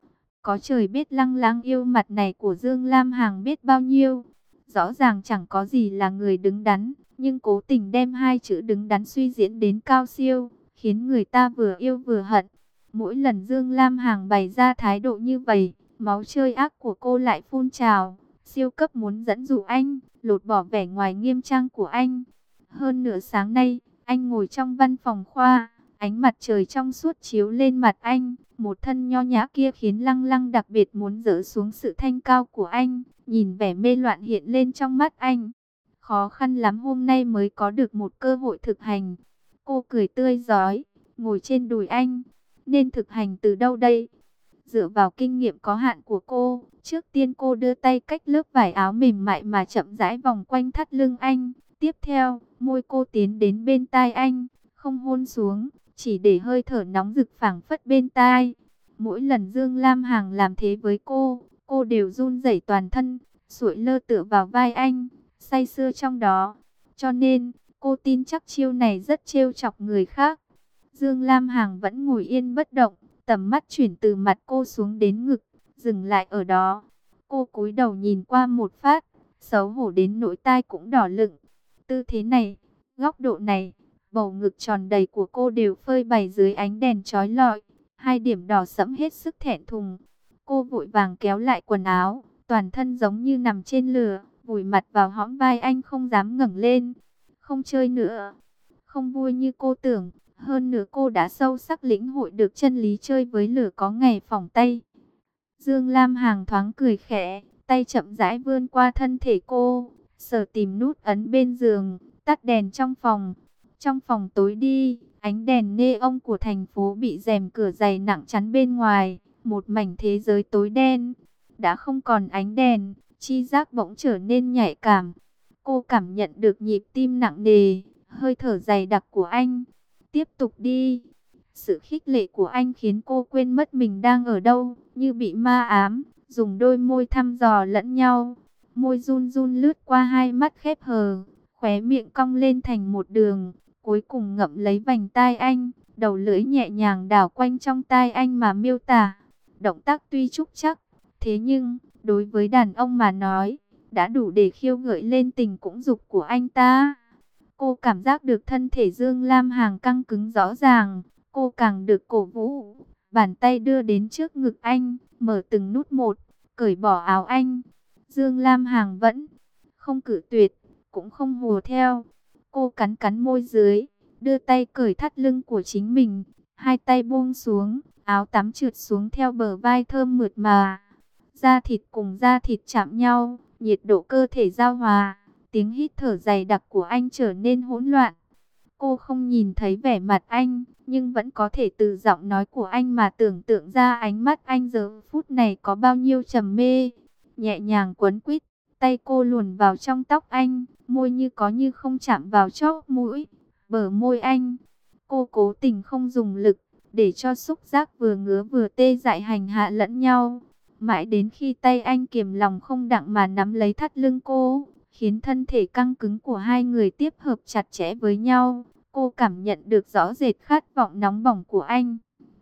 Có trời biết Lăng Lăng yêu mặt này của Dương Lam Hằng biết bao nhiêu. Rõ ràng chẳng có gì là người đứng đắn, nhưng cố tình đem hai chữ đứng đắn suy diễn đến cao siêu, khiến người ta vừa yêu vừa hận. Mỗi lần Dương Lam Hằng bày ra thái độ như vậy, máu chơi ác của cô lại phun trào, siêu cấp muốn dẫn dụ anh, lột bỏ vẻ ngoài nghiêm trang của anh. Hơn nửa sáng nay, anh ngồi trong văn phòng khoa, ánh mặt trời trong suốt chiếu lên mặt anh, một thân nho nhã kia khiến Lăng Lăng đặc biệt muốn dỡ xuống sự thanh cao của anh, nhìn vẻ mê loạn hiện lên trong mắt anh. Khó khăn lắm hôm nay mới có được một cơ hội thực hành. Cô cười tươi rói, ngồi trên đùi anh. Nên thực hành từ đâu đây? Dựa vào kinh nghiệm có hạn của cô, trước tiên cô đưa tay cách lớp vải áo mềm mại mà chậm rãi vòng quanh thắt lưng anh. Tiếp theo, môi cô tiến đến bên tai anh, không hôn xuống, chỉ để hơi thở nóng rực phảng phất bên tai. Mỗi lần Dương Lam Hằng làm thế với cô, cô đều run rẩy toàn thân, sụi lơ tựa vào vai anh, say sưa trong đó. Cho nên, cô tin chắc chiêu này rất trêu chọc người khác. Dương Lam Hằng vẫn ngồi yên bất động, tầm mắt chuyển từ mặt cô xuống đến ngực, dừng lại ở đó. Cô cúi đầu nhìn qua một phát, xấu hổ đến nỗi tai cũng đỏ lựng. Tư thế này, góc độ này, bầu ngực tròn đầy của cô đều phơi bày dưới ánh đèn chói lọi, hai điểm đỏ sẫm hết sức thẹn thùng. Cô vội vàng kéo lại quần áo, toàn thân giống như nằm trên lửa, vùi mặt vào hõm vai anh không dám ngẩng lên. Không chơi nữa, không vui như cô tưởng, hơn nữa cô đã sâu sắc lĩnh hội được chân lý chơi với lửa có ngày phỏng tay. Dương Lam Hằng thoáng cười khẽ, tay chậm rãi vươn qua thân thể cô, sờ tìm nút ấn bên giường, tắt đèn trong phòng. Trong phòng tối đi, ánh đèn neon của thành phố bị rèm cửa dày nặng chắn bên ngoài, một mảnh thế giới tối đen. Đã không còn ánh đèn, chi giác bỗng trở nên nhạy cảm. Cô cảm nhận được nhịp tim nặng nề, hơi thở dày đặc của anh. Tiếp tục đi. Sự khích lệ của anh khiến cô quên mất mình đang ở đâu, như bị ma ám, dùng đôi môi thăm dò lẫn nhau. Môi run run lướt qua hai mắt khép hờ, khóe miệng cong lên thành một đường, cuối cùng ngậm lấy vành tai anh, đầu lưỡi nhẹ nhàng đảo quanh trong tai anh mà miêu tả. Động tác tuy trúc chắc, thế nhưng, đối với đàn ông mà nói, đã đủ để khiêu gợi lên tình cũng dục của anh ta. Cô cảm giác được thân thể Dương Lam Hằng căng cứng rõ ràng, cô càng được cổ vũ. Bàn tay đưa đến trước ngực anh, mở từng nút một, cởi bỏ áo anh. Dương Lam Hằng vẫn không cự tuyệt, cũng không hùa theo. Cô cắn cắn môi dưới, đưa tay cởi thắt lưng của chính mình, hai tay buông xuống, áo tắm trượt xuống theo bờ vai thơm mượt mà. Da thịt cùng da thịt chạm nhau, nhiệt độ cơ thể giao hòa, tiếng hít thở dày đặc của anh trở nên hỗn loạn. Cô không nhìn thấy vẻ mặt anh, nhưng vẫn có thể từ giọng nói của anh mà tưởng tượng ra ánh mắt anh giờ phút này có bao nhiêu trầm mê. Nhẹ nhàng quấn quýt, tay cô luồn vào trong tóc anh, môi như có như không chạm vào chóp mũi, bờ môi anh. Cô cố tình không dùng lực, để cho xúc giác vừa ngứa vừa tê dại hành hạ lẫn nhau. Mãi đến khi tay anh kiềm lòng không đặng mà nắm lấy thắt lưng cô, khiến thân thể căng cứng của hai người tiếp hợp chặt chẽ với nhau, cô cảm nhận được rõ rệt khát vọng nóng bỏng của anh.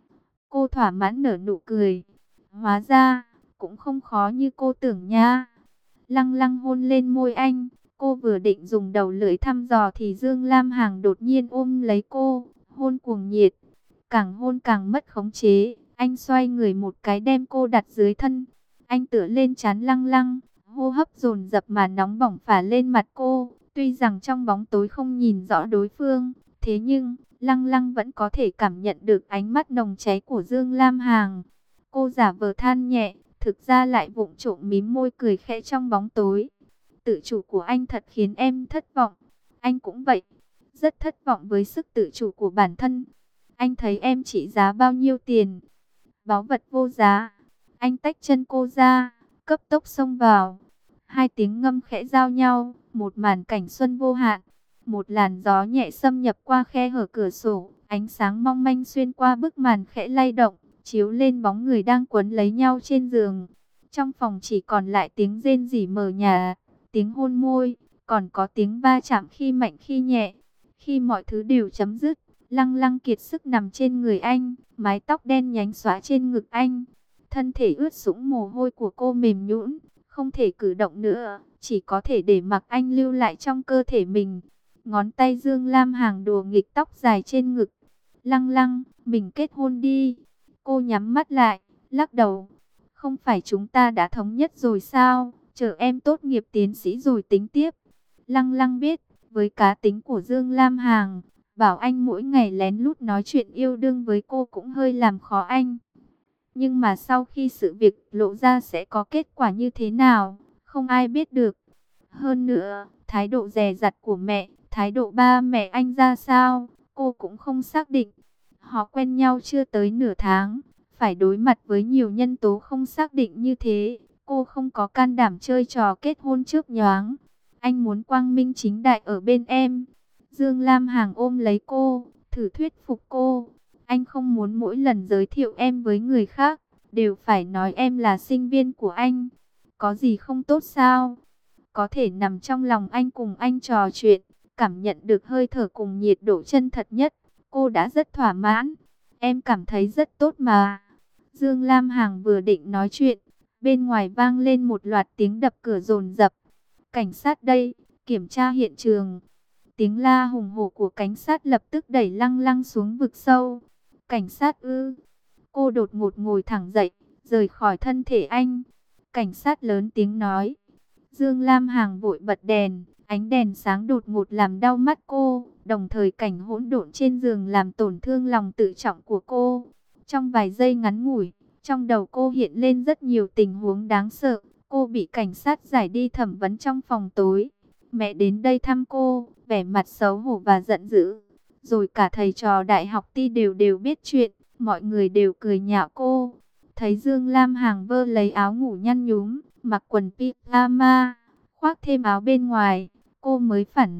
Cô thỏa mãn nở nụ cười. Hóa ra, cũng không khó như cô tưởng nha. Lăng lăng hôn lên môi anh, cô vừa định dùng đầu lưỡi thăm dò thì Dương Lam Hằng đột nhiên ôm lấy cô, hôn cuồng nhiệt. Càng hôn càng mất khống chế, anh xoay người một cái đem cô đặt dưới thân. Anh tựa lên trán lăng lăng, hô hấp dồn dập mà nóng bỏng phả lên mặt cô. Tuy rằng trong bóng tối không nhìn rõ đối phương, thế nhưng lăng lăng vẫn có thể cảm nhận được ánh mắt nồng cháy của Dương Lam Hằng. Cô giả vờ than nhẹ, thực ra lại vụng trộm mím môi cười khẽ trong bóng tối. Tự chủ của anh thật khiến em thất vọng. Anh cũng vậy, rất thất vọng với sức tự chủ của bản thân. Anh thấy em trị giá bao nhiêu tiền? Báu vật vô giá. Anh tách chân cô ra, cấp tốc xông vào. Hai tiếng ngâm khẽ giao nhau, một màn cảnh xuân vô hạn. Một làn gió nhẹ xâm nhập qua khe hở cửa sổ, ánh sáng mong manh xuyên qua bức màn khẽ lay động, chiếu lên bóng người đang quấn lấy nhau trên giường. Trong phòng chỉ còn lại tiếng rên rỉ mờ nhạt, tiếng hôn môi, còn có tiếng va chạm khi mạnh khi nhẹ. Khi mọi thứ đều chấm dứt, Lăng lăng kiệt sức nằm trên người anh, mái tóc đen nhánh xõa trên ngực anh. Thân thể ướt sũng mồ hôi của cô mềm nhũn, không thể cử động nữa, chỉ có thể để mặc anh lưu lại trong cơ thể mình. Ngón tay Dương Lam Hằng đùa nghịch tóc dài trên ngực. Lăng lăng, mình kết hôn đi. Cô nhắm mắt lại, lắc đầu. Không phải chúng ta đã thống nhất rồi sao? Chờ em tốt nghiệp tiến sĩ rồi tính tiếp. Lăng lăng biết, với cá tính của Dương Lam Hằng, bảo anh mỗi ngày lén lút nói chuyện yêu đương với cô cũng hơi làm khó anh. Nhưng mà sau khi sự việc lộ ra sẽ có kết quả như thế nào, không ai biết được. Hơn nữa, thái độ dè dặt của mẹ, thái độ ba mẹ anh ra sao, cô cũng không xác định. Họ quen nhau chưa tới nửa tháng, phải đối mặt với nhiều nhân tố không xác định như thế. Cô không có can đảm chơi trò kết hôn trước nhoáng. Anh muốn quang minh chính đại ở bên em. Dương Lam Hằng ôm lấy cô, thử thuyết phục cô. Anh không muốn mỗi lần giới thiệu em với người khác, đều phải nói em là sinh viên của anh. Có gì không tốt sao? Có thể nằm trong lòng anh cùng anh trò chuyện, cảm nhận được hơi thở cùng nhiệt độ chân thật nhất. Cô đã rất thỏa mãn. Em cảm thấy rất tốt mà. Dương Lam Hằng vừa định nói chuyện, bên ngoài vang lên một loạt tiếng đập cửa dồn dập. Cảnh sát đây, kiểm tra hiện trường. Tiếng la hùng hổ của cảnh sát lập tức đẩy Lăng lăng xuống vực sâu. Cảnh sát ư? Cô đột ngột ngồi thẳng dậy, rời khỏi thân thể anh. Cảnh sát lớn tiếng nói. Dương Lam Hằng vội bật đèn, ánh đèn sáng đột ngột làm đau mắt cô, đồng thời cảnh hỗn độn trên giường làm tổn thương lòng tự trọng của cô. Trong vài giây ngắn ngủi, trong đầu cô hiện lên rất nhiều tình huống đáng sợ. Cô bị cảnh sát giải đi thẩm vấn trong phòng tối. Mẹ đến đây thăm cô, vẻ mặt xấu hổ và giận dữ. Rồi cả thầy trò đại học ti đều đều biết chuyện, mọi người đều cười nhạo cô. Thấy Dương Lam Hằng vơ lấy áo ngủ nhăn nhúm, mặc quần pyjama, khoác thêm áo bên ngoài, cô mới phản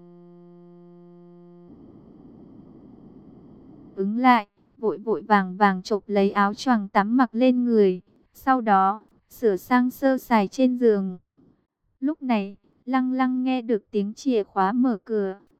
ứng lại, vội vội vàng vàng chộp lấy áo choàng tắm mặc lên người, sau đó sửa sang sơ sài trên giường. Lúc này, Lăng lăng nghe được tiếng chìa khóa mở cửa,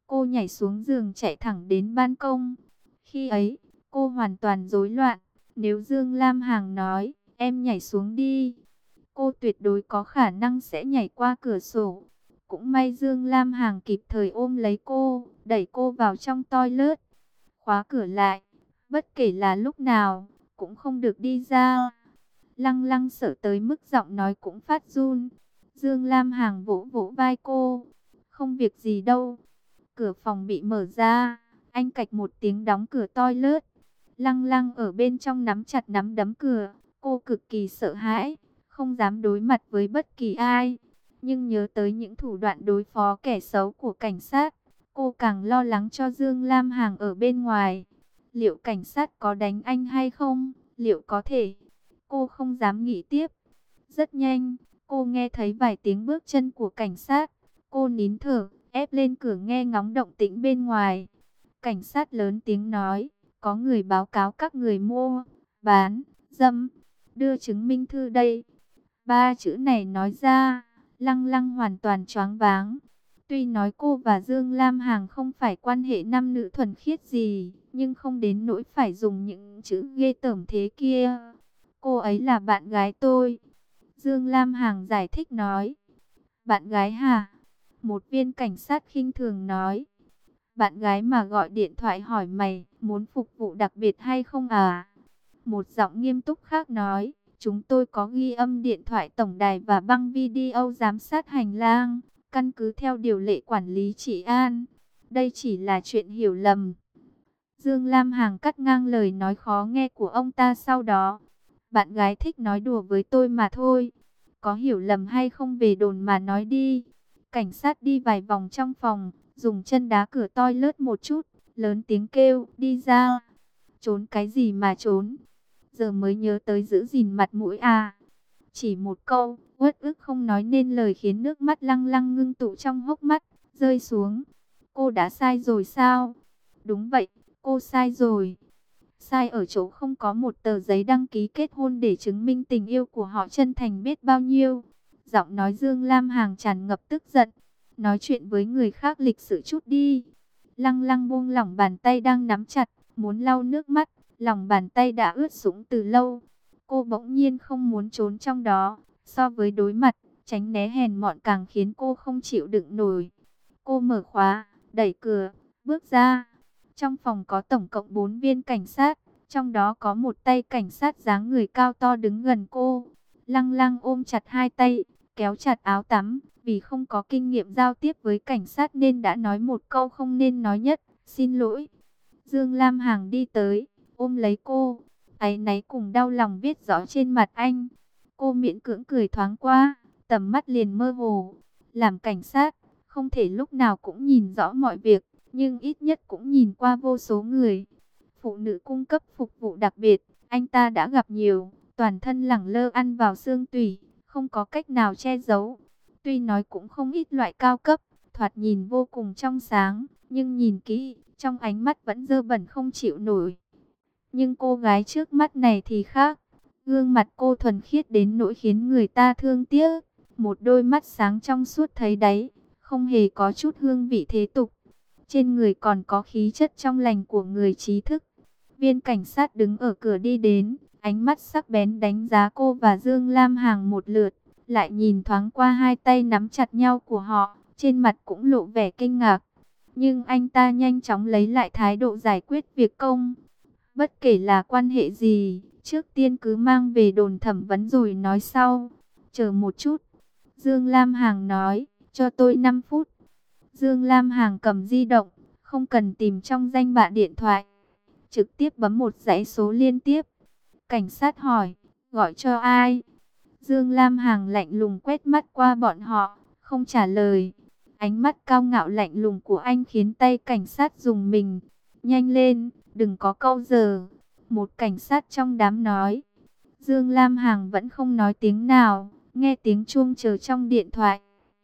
Cô nhảy xuống giường chạy thẳng đến ban công. Khi ấy, cô hoàn toàn rối loạn. Nếu Dương Lam Hằng nói, em nhảy xuống đi, cô tuyệt đối có khả năng sẽ nhảy qua cửa sổ. Cũng may Dương Lam Hằng kịp thời ôm lấy cô, đẩy cô vào trong toilet, khóa cửa lại. Bất kể là lúc nào, cũng không được đi ra. Lăng Lăng sợ tới mức giọng nói cũng phát run. Dương Lam Hằng vỗ vỗ vai cô. Không việc gì đâu. Cửa phòng bị mở ra. Anh cạch một tiếng đóng cửa toilet. Lăng Lăng ở bên trong nắm chặt nắm đấm cửa. Cô cực kỳ sợ hãi, không dám đối mặt với bất kỳ ai. Nhưng nhớ tới những thủ đoạn đối phó kẻ xấu của cảnh sát, cô càng lo lắng cho Dương Lam Hằng ở bên ngoài. Liệu cảnh sát có đánh anh hay không? Liệu có thể? Cô không dám nghĩ tiếp. Rất nhanh, cô nghe thấy vài tiếng bước chân của cảnh sát. Cô nín thở, ép lên cửa nghe ngóng động tĩnh bên ngoài. Cảnh sát lớn tiếng nói, có người báo cáo các người mua, bán, dâm, đưa chứng minh thư đây. Ba chữ này nói ra, Lăng Lăng hoàn toàn choáng váng. Tuy nói cô và Dương Lam Hằng không phải quan hệ nam nữ thuần khiết gì, nhưng không đến nỗi phải dùng những chữ ghê tởm thế kia. Cô ấy là bạn gái tôi. Dương Lam Hằng giải thích nói. Bạn gái hả? Một viên cảnh sát khinh thường nói. Bạn gái mà gọi điện thoại hỏi mày muốn phục vụ đặc biệt hay không à? Một giọng nghiêm túc khác nói. Chúng tôi có ghi âm điện thoại tổng đài và băng video giám sát hành lang, căn cứ theo điều lệ quản lý trị an. Đây chỉ là chuyện hiểu lầm. Dương Lam Hằng cắt ngang lời nói khó nghe của ông ta sau đó. Bạn gái thích nói đùa với tôi mà thôi. Có hiểu lầm hay không về đồn mà nói đi. Cảnh sát đi vài vòng trong phòng, dùng chân đá cửa toilet một chút, lớn tiếng kêu, đi ra. Trốn cái gì mà trốn? Giờ mới nhớ tới giữ gìn mặt mũi à. Chỉ một câu, uất ức không nói nên lời khiến nước mắt Lăng Lăng ngưng tụ trong hốc mắt, rơi xuống. Cô đã sai rồi sao? Đúng vậy, cô sai rồi. Sai ở chỗ không có một tờ giấy đăng ký kết hôn để chứng minh tình yêu của họ chân thành biết bao nhiêu. Giọng nói Dương Lam Hằng tràn ngập tức giận. Nói chuyện với người khác lịch sự chút đi. Lăng Lăng buông lỏng bàn tay đang nắm chặt, muốn lau nước mắt. Lòng bàn tay đã ướt sũng từ lâu. Cô bỗng nhiên không muốn trốn trong đó. So với đối mặt, tránh né hèn mọn càng khiến cô không chịu đựng nổi. Cô mở khóa, đẩy cửa, bước ra. Trong phòng có tổng cộng bốn viên cảnh sát. Trong đó có một tay cảnh sát dáng người cao to đứng gần cô. Lăng Lăng ôm chặt hai tay, kéo chặt áo tắm. Vì không có kinh nghiệm giao tiếp với cảnh sát nên đã nói một câu không nên nói nhất. Xin lỗi. Dương Lam Hằng đi tới, ôm lấy cô. Áy náy cùng đau lòng viết rõ trên mặt anh. Cô miễn cưỡng cười thoáng qua, tầm mắt liền mơ hồ. Làm cảnh sát, không thể lúc nào cũng nhìn rõ mọi việc, nhưng ít nhất cũng nhìn qua vô số người. Phụ nữ cung cấp phục vụ đặc biệt, anh ta đã gặp nhiều, toàn thân lẳng lơ ăn vào xương tủy, không có cách nào che giấu. Tuy nói cũng không ít loại cao cấp, thoạt nhìn vô cùng trong sáng, nhưng nhìn kỹ, trong ánh mắt vẫn dơ bẩn không chịu nổi. Nhưng cô gái trước mắt này thì khác. Gương mặt cô thuần khiết đến nỗi khiến người ta thương tiếc. Một đôi mắt sáng trong suốt thấy đáy, không hề có chút hương vị thế tục. Trên người còn có khí chất trong lành của người trí thức. Viên cảnh sát đứng ở cửa đi đến, ánh mắt sắc bén đánh giá cô và Dương Lam Hằng một lượt. Lại nhìn thoáng qua hai tay nắm chặt nhau của họ, trên mặt cũng lộ vẻ kinh ngạc. Nhưng anh ta nhanh chóng lấy lại thái độ giải quyết việc công. Bất kể là quan hệ gì, trước tiên cứ mang về đồn thẩm vấn rồi nói sau. Chờ một chút. Dương Lam Hằng nói, cho tôi năm phút. Dương Lam Hằng cầm di động, không cần tìm trong danh bạ điện thoại. Trực tiếp bấm một dãy số liên tiếp. Cảnh sát hỏi, gọi cho ai? Dương Lam Hằng lạnh lùng quét mắt qua bọn họ, không trả lời. Ánh mắt cao ngạo lạnh lùng của anh khiến tay cảnh sát rùng mình. Nhanh lên, đừng có câu giờ. Một cảnh sát trong đám nói. Dương Lam Hằng vẫn không nói tiếng nào, nghe tiếng chuông chờ trong điện thoại.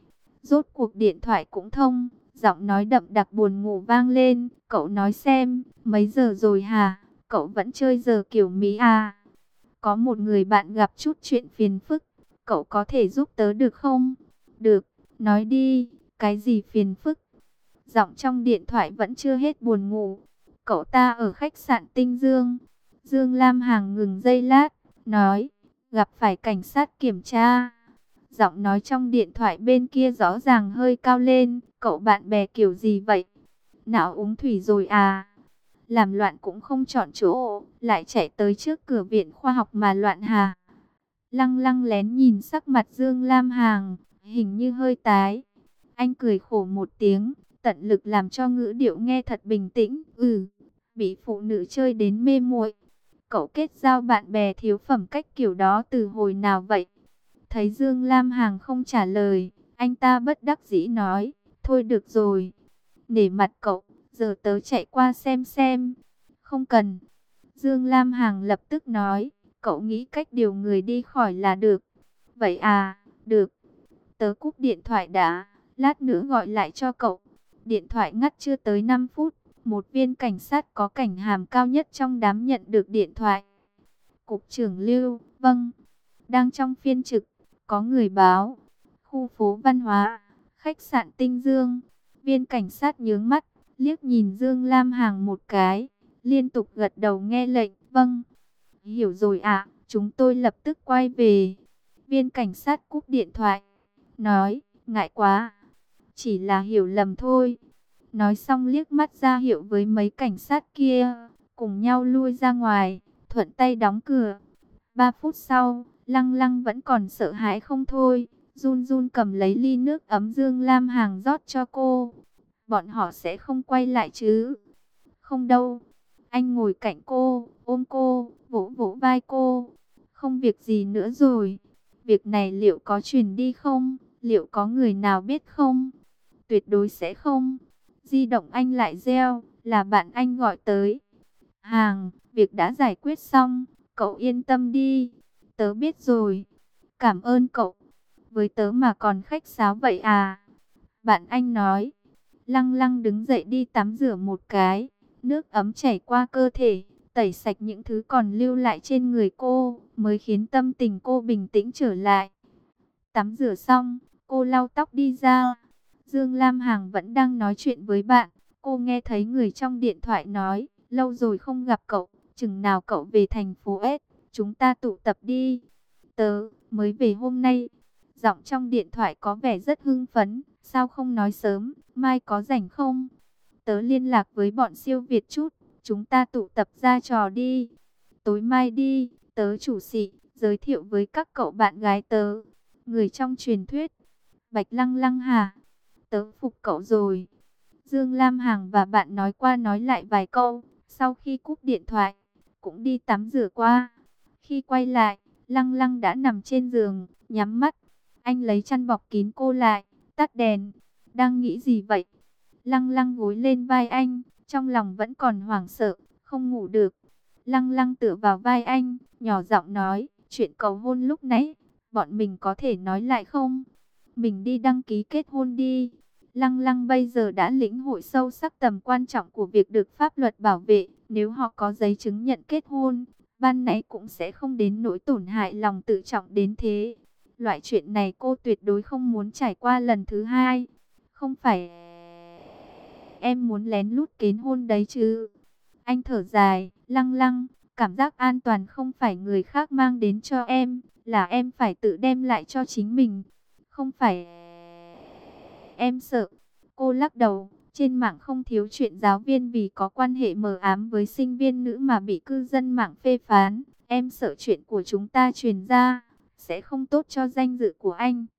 Rốt cuộc điện thoại cũng thông, giọng nói đậm đặc buồn ngủ vang lên. Cậu nói xem, mấy giờ rồi hả? Cậu vẫn chơi giờ kiểu Mỹ à? Có một người bạn gặp chút chuyện phiền phức, cậu có thể giúp tớ được không? Được, nói đi, cái gì phiền phức? Giọng trong điện thoại vẫn chưa hết buồn ngủ. Cậu ta ở khách sạn Tinh Dương. Dương Lam Hằng ngừng giây lát, nói, gặp phải cảnh sát kiểm tra. Giọng nói trong điện thoại bên kia rõ ràng hơi cao lên. Cậu bạn bè kiểu gì vậy? Não uống thủy rồi à? Làm loạn cũng không chọn chỗ, lại chạy tới trước cửa viện khoa học mà loạn hà. Lăng Lăng lén nhìn sắc mặt Dương Lam Hằng, hình như hơi tái. Anh cười khổ một tiếng, tận lực làm cho ngữ điệu nghe thật bình tĩnh. Ừ, bị phụ nữ chơi đến mê muội. Cậu kết giao bạn bè thiếu phẩm cách kiểu đó từ hồi nào vậy? Thấy Dương Lam Hằng không trả lời, anh ta bất đắc dĩ nói, thôi được rồi. Nể mặt cậu, giờ tớ chạy qua xem xem. Không cần. Dương Lam Hằng lập tức nói, cậu nghĩ cách điều người đi khỏi là được. Vậy à, được. Tớ cúp điện thoại đã, lát nữa gọi lại cho cậu. Điện thoại ngắt chưa tới năm phút, một viên cảnh sát có cảnh hàm cao nhất trong đám nhận được điện thoại. Cục trưởng Lưu, vâng, đang trong phiên trực, có người báo. Khu phố văn hóa, khách sạn Tinh Dương. Viên cảnh sát nhướng mắt, liếc nhìn Dương Lam Hằng một cái, liên tục gật đầu nghe lệnh, vâng. Hiểu rồi ạ, chúng tôi lập tức quay về. Viên cảnh sát cúp điện thoại, nói, ngại quá, chỉ là hiểu lầm thôi. Nói xong liếc mắt ra hiệu với mấy cảnh sát kia, cùng nhau lui ra ngoài, thuận tay đóng cửa. Ba phút sau, Lăng Lăng vẫn còn sợ hãi không thôi, run run cầm lấy ly nước ấm Dương Lam Hằng rót cho cô. Bọn họ sẽ không quay lại chứ? Không đâu. Anh ngồi cạnh cô, ôm cô, vỗ vỗ vai cô. Không việc gì nữa rồi. Việc này liệu có truyền đi không? Liệu có người nào biết không? Tuyệt đối sẽ không. Di động anh lại reo, là bạn anh gọi tới. Hàng, việc đã giải quyết xong, cậu yên tâm đi. Tớ biết rồi. Cảm ơn cậu. Với tớ mà còn khách sáo vậy à? Bạn anh nói. Lăng Lăng đứng dậy đi tắm rửa một cái. Nước ấm chảy qua cơ thể, tẩy sạch những thứ còn lưu lại trên người cô, mới khiến tâm tình cô bình tĩnh trở lại. Tắm rửa xong, cô lau tóc đi ra. Dương Lam Hằng vẫn đang nói chuyện với bạn. Cô nghe thấy người trong điện thoại nói, lâu rồi không gặp cậu, chừng nào cậu về thành phố S, chúng ta tụ tập đi. Tớ mới về hôm nay. Giọng trong điện thoại có vẻ rất hưng phấn. Sao không nói sớm, mai có rảnh không? Tớ liên lạc với bọn siêu Việt chút, chúng ta tụ tập ra trò đi. Tối mai đi, tớ chủ xị, giới thiệu với các cậu bạn gái tớ. Người trong truyền thuyết, Bạch Lăng Lăng hả? Tớ phục cậu rồi. Dương Lam Hằng và bạn nói qua nói lại vài câu, sau khi cúp điện thoại, cũng đi tắm rửa qua. Khi quay lại, Lăng Lăng đã nằm trên giường, nhắm mắt. Anh lấy chăn bọc kín cô lại, tắt đèn. Đang nghĩ gì vậy? Lăng Lăng gối lên vai anh, trong lòng vẫn còn hoảng sợ, không ngủ được. Lăng Lăng tựa vào vai anh, nhỏ giọng nói, chuyện cầu hôn lúc nãy, bọn mình có thể nói lại không? Mình đi đăng ký kết hôn đi. Lăng Lăng bây giờ đã lĩnh hội sâu sắc tầm quan trọng của việc được pháp luật bảo vệ. Nếu họ có giấy chứng nhận kết hôn, ban nãy cũng sẽ không đến nỗi tổn hại lòng tự trọng đến thế. Loại chuyện này cô tuyệt đối không muốn trải qua lần thứ hai. Không phải em muốn lén lút kết hôn đấy chứ? Anh thở dài, Lăng Lăng, cảm giác an toàn không phải người khác mang đến cho em, là em phải tự đem lại cho chính mình. Không phải em sợ. Cô lắc đầu, trên mạng không thiếu chuyện giáo viên vì có quan hệ mờ ám với sinh viên nữ mà bị cư dân mạng phê phán. Em sợ chuyện của chúng ta truyền ra, sẽ không tốt cho danh dự của anh.